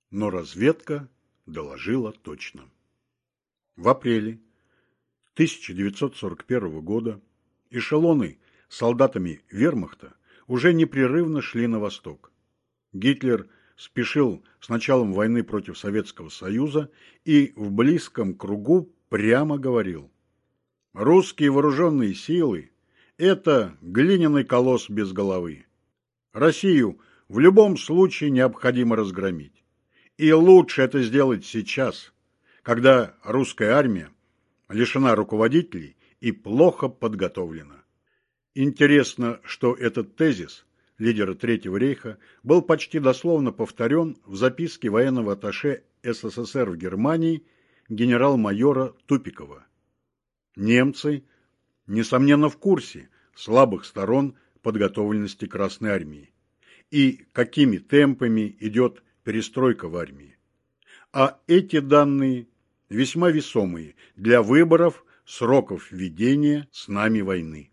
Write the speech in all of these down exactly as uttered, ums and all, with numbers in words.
но разведка доложила точно. В апреле тысяча девятьсот сорок первого года эшелоны с солдатами вермахта уже непрерывно шли на восток. Гитлер спешил с началом войны против Советского Союза и в близком кругу прямо говорил: «Русские вооруженные силы – это глиняный колосс без головы. Россию в любом случае необходимо разгромить. И лучше это сделать сейчас, когда русская армия лишена руководителей и плохо подготовлена». Интересно, что этот тезис лидера Третьего рейха был почти дословно повторен в записке военного атташе СССР в Германии генерал-майора Тупикова. Немцы, несомненно, в курсе слабых сторон подготовленности Красной армии и какими темпами идет перестройка в армии. А эти данные весьма весомые для выборов сроков ведения с нами войны.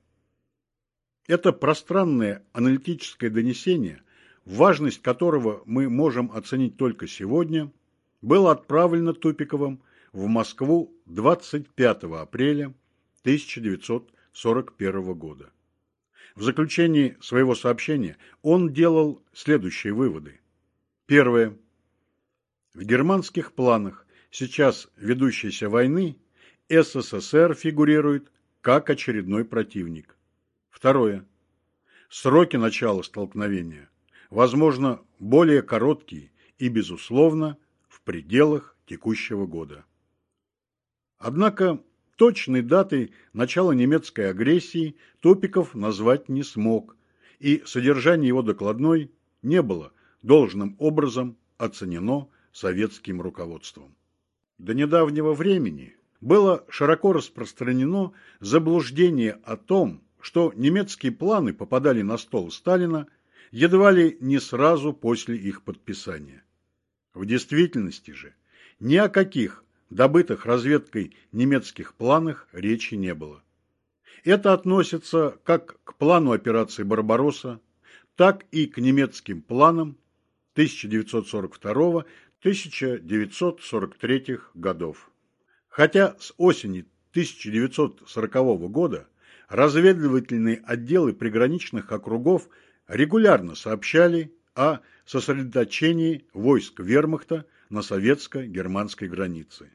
Это пространное аналитическое донесение, важность которого мы можем оценить только сегодня, было отправлено Тупиковым в Москву двадцать пятого апреля тысяча девятьсот сорок первого года. В заключении своего сообщения он делал следующие выводы. Первое. В германских планах сейчас ведущейся войны СССР фигурирует как очередной противник. Второе. Сроки начала столкновения, возможно, более короткие и, безусловно, в пределах текущего года. Однако точной даты начала немецкой агрессии Тупиков назвать не смог, и содержание его докладной не было должным образом оценено советским руководством. До недавнего времени было широко распространено заблуждение о том, что немецкие планы попадали на стол Сталина едва ли не сразу после их подписания. В действительности же ни о каких добытых разведкой немецких планах речи не было. Это относится как к плану операции «Барбаросса», так и к немецким планам тысяча девятьсот сорок второго — тысяча девятьсот сорок третьего годов. Хотя с осени тысяча девятьсот сорокового года разведывательные отделы приграничных округов регулярно сообщали о сосредоточении войск вермахта на советско-германской границе.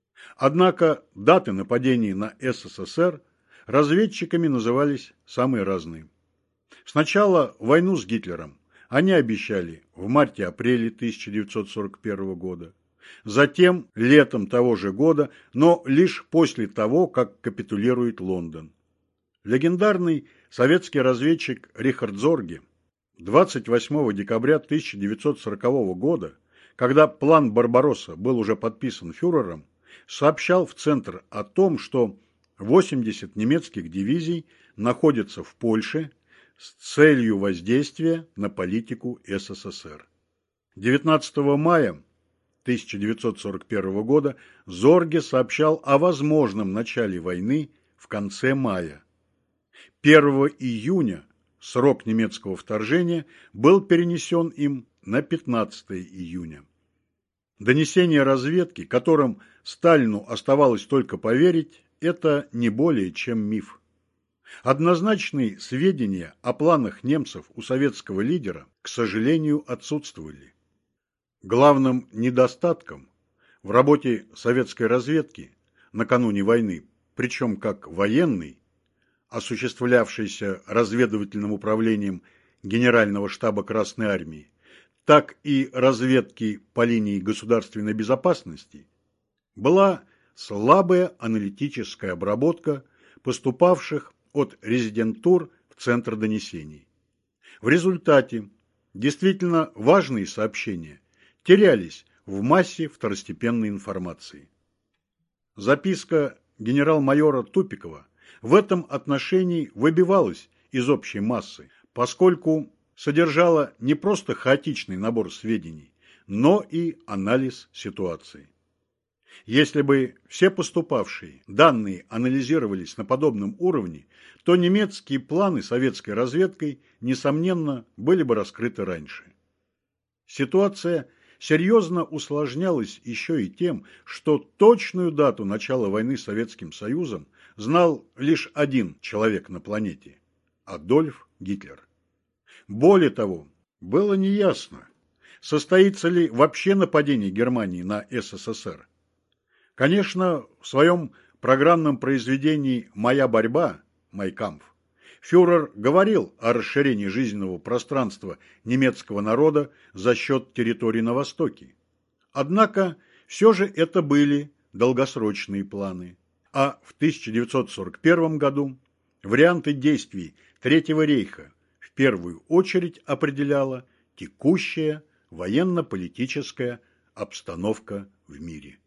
Однако даты нападений на СССР разведчиками назывались самые разные. Сначала войну с Гитлером они обещали в марте-апреле тысяча девятьсот сорок первого года, затем летом того же года, но лишь после того, как капитулирует Лондон. Легендарный советский разведчик Рихард Зорге двадцать восьмого декабря тысяча девятьсот сорокового года, когда план «Барбаросса» был уже подписан фюрером, сообщал в Центр о том, что восемьдесят немецких дивизий находятся в Польше с целью воздействия на политику СССР. девятнадцатого мая тысяча девятьсот сорок первого года Зорге сообщал о возможном начале войны в конце мая. первого июня срок немецкого вторжения был перенесен им на пятнадцатое июня. Донесения разведки, которым Сталину оставалось только поверить, это не более чем миф. Однозначные сведения о планах немцев у советского лидера, к сожалению, отсутствовали. Главным недостатком в работе советской разведки накануне войны, причем как военной, осуществлявшейся разведывательным управлением Генерального штаба Красной армии, так и разведки по линии государственной безопасности, была слабая аналитическая обработка поступавших от резидентур в Центр донесений. В результате действительно важные сообщения терялись в массе второстепенной информации. Записка генерал-майора Тупикова в этом отношении выбивалась из общей массы, поскольку содержала не просто хаотичный набор сведений, но и анализ ситуации. Если бы все поступавшие данные анализировались на подобном уровне, то немецкие планы советской разведкой, несомненно, были бы раскрыты раньше. Ситуация серьезно усложнялось еще и тем, что точную дату начала войны с Советским Союзом знал лишь один человек на планете – Адольф Гитлер. Более того, было неясно, состоится ли вообще нападение Германии на СССР. Конечно, в своем программном произведении «Моя борьба» «Май кампф» фюрер говорил о расширении жизненного пространства немецкого народа за счет территорий на Востоке. Однако, все же это были долгосрочные планы. А в тысяча девятьсот сорок первом году варианты действий Третьего рейха в первую очередь определяла текущая военно-политическая обстановка в мире.